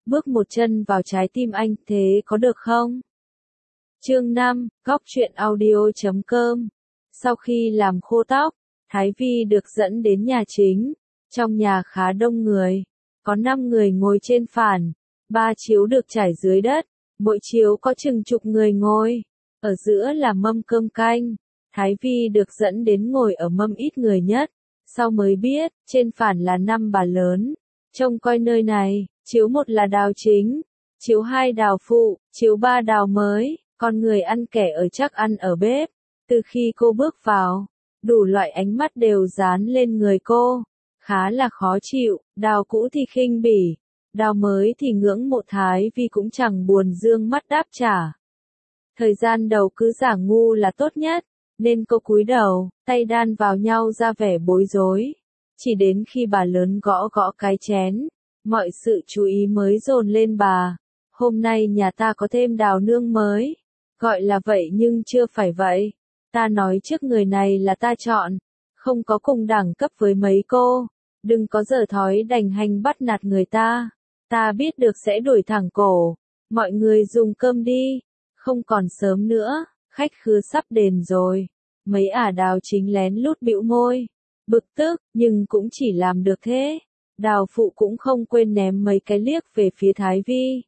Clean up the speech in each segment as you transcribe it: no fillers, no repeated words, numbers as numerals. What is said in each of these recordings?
bước một chân vào trái tim anh, thế có được không? Chương 5, Góc truyện audio.com. Sau khi làm khô tóc, Thái Vi được dẫn đến nhà chính. Trong nhà khá đông người, có 5 người ngồi trên phản, 3 chiếu được trải dưới đất, mỗi chiếu có chừng chục người ngồi. Ở giữa là mâm cơm canh. Thái Vi được dẫn đến ngồi ở mâm ít người nhất, sau mới biết, trên phản là 5 bà lớn. Trông coi nơi này, chiếu 1 là Đào chính, chiếu 2 Đào phụ, chiếu 3 Đào mới, còn người ăn kẻ ở chắc ăn ở bếp. Từ khi cô bước vào, đủ loại ánh mắt đều dán lên người cô, khá là khó chịu. Đào cũ thì khinh bỉ, Đào mới thì ngưỡng mộ. Thái Vi cũng chẳng buồn dương mắt đáp trả. Thời gian đầu cứ giả ngu là tốt nhất, nên cô cúi đầu, tay đan vào nhau ra vẻ bối rối. Chỉ đến khi bà lớn gõ gõ cái chén, mọi sự chú ý mới dồn lên bà. Hôm nay nhà ta có thêm Đào nương mới. Gọi là vậy nhưng chưa phải vậy. Ta nói trước người này là ta chọn, không có cùng đẳng cấp với mấy cô. Đừng có dở thói đành hành bắt nạt người ta. Ta biết được sẽ đuổi thẳng cổ. Mọi người dùng cơm đi, không còn sớm nữa, khách khứa sắp đền rồi. Mấy Đào chính lén lút bĩu môi, bực tức, nhưng cũng chỉ làm được thế. Đào phụ cũng không quên ném mấy cái liếc về phía Thái Vi.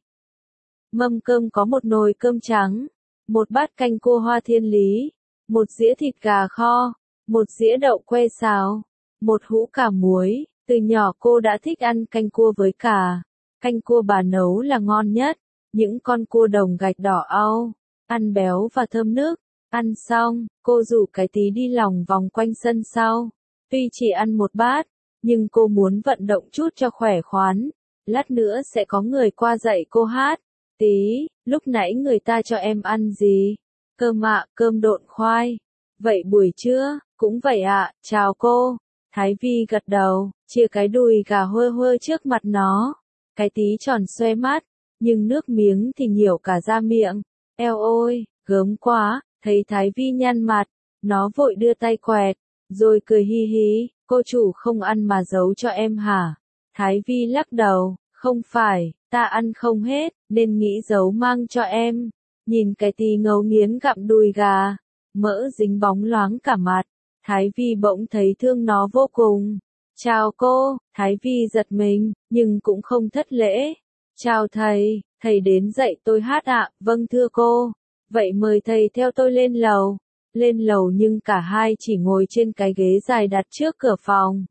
Mâm cơm có 1 nồi cơm trắng, 1 bát canh cua hoa thiên lý, 1 dĩa thịt gà kho, 1 dĩa đậu que xào, 1 hũ cà muối. Từ nhỏ cô đã thích ăn canh cua với cà. Canh cua bà nấu là ngon nhất, những con cua đồng gạch đỏ au, ăn béo và thơm nước. Ăn xong, cô rủ cái Tí đi lòng vòng quanh sân sau. Tuy chỉ ăn 1 bát, nhưng cô muốn vận động chút cho khỏe khoắn. Lát nữa sẽ có người qua dạy cô hát. Tí, lúc nãy người ta cho em ăn gì? Cơm ạ, cơm độn khoai. Vậy buổi trưa, cũng vậy ạ, chào cô. Thái Vi gật đầu, chia cái đùi gà hơ hơ trước mặt nó. Cái Tí tròn xoe mắt, nhưng nước miếng thì nhiều cả ra miệng. Eo ôi, gớm quá. Thấy Thái Vi nhăn mặt, nó vội đưa tay quẹt, rồi cười hi hí, cô chủ không ăn mà giấu cho em hả? Thái Vi lắc đầu, không phải, ta ăn không hết, nên nghĩ giấu mang cho em. Nhìn cái Tí ngấu nghiến gặm đùi gà, mỡ dính bóng loáng cả mặt, Thái Vi bỗng thấy thương nó vô cùng. Chào cô, Thái Vi giật mình, nhưng cũng không thất lễ. Chào thầy, thầy đến dạy tôi hát ạ, vâng thưa cô. Vậy mời thầy theo tôi lên lầu. Lên lầu nhưng cả hai chỉ ngồi trên cái ghế dài đặt trước cửa phòng.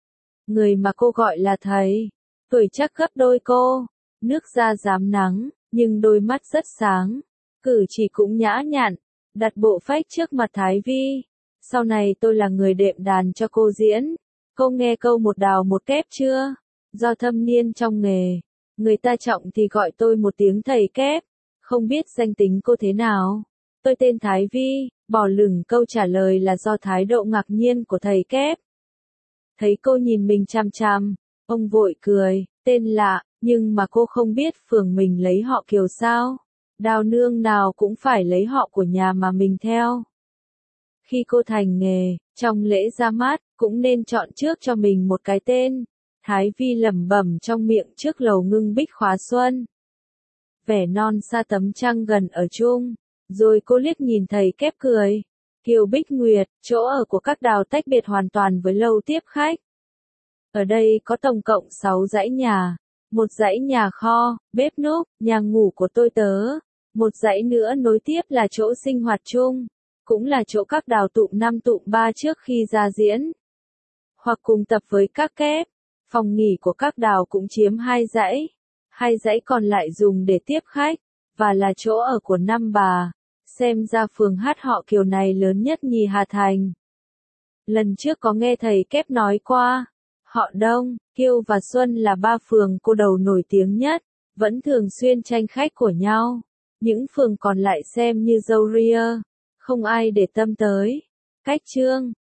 Người mà cô gọi là thầy, tuổi chắc gấp đôi cô, nước da rám nắng, nhưng đôi mắt rất sáng, cử chỉ cũng nhã nhặn, đặt bộ phách trước mặt Thái Vi. Sau này tôi là người đệm đàn cho cô diễn. Cô nghe câu 1 đào 1 kép chưa? Do thâm niên trong nghề, người ta trọng thì gọi tôi một tiếng thầy kép. Không biết danh tính cô thế nào? Tôi tên Thái Vi, bỏ lửng câu trả lời là do thái độ ngạc nhiên của thầy kép. Thấy cô nhìn mình chằm chằm, ông vội cười, tên lạ, nhưng mà cô không biết phường mình lấy họ Kiều sao? Đào nương nào cũng phải lấy họ của nhà mà mình theo. Khi cô thành nghề, trong lễ ra mắt, cũng nên chọn trước cho mình một cái tên. Thái Vi lẩm bẩm trong miệng trước lầu ngưng bích khóa xuân. Vẻ non xa tấm trăng gần ở chung, rồi cô liếc nhìn thầy kép cười. Kiều Bích Nguyệt, chỗ ở của các Đào tách biệt hoàn toàn với lầu tiếp khách. Ở đây có tổng cộng 6 dãy nhà, 1 dãy nhà kho, bếp núc, nhà ngủ của tôi tớ, 1 dãy nữa nối tiếp là chỗ sinh hoạt chung, cũng là chỗ các Đào tụm 5 tụm 3 trước khi ra diễn, hoặc cùng tập với các kép. Phòng nghỉ của các Đào cũng chiếm 2 dãy. 2 dãy còn lại dùng để tiếp khách, và là chỗ ở của 5 bà. Xem ra phường hát họ Kiều này lớn nhất nhì Hà Thành. Lần trước có nghe thầy kép nói qua, họ Đông, Kiêu và Xuân là 3 phường cô đầu nổi tiếng nhất, vẫn thường xuyên tranh khách của nhau. Những phường còn lại xem như râu ria, không ai để tâm tới. Cách chương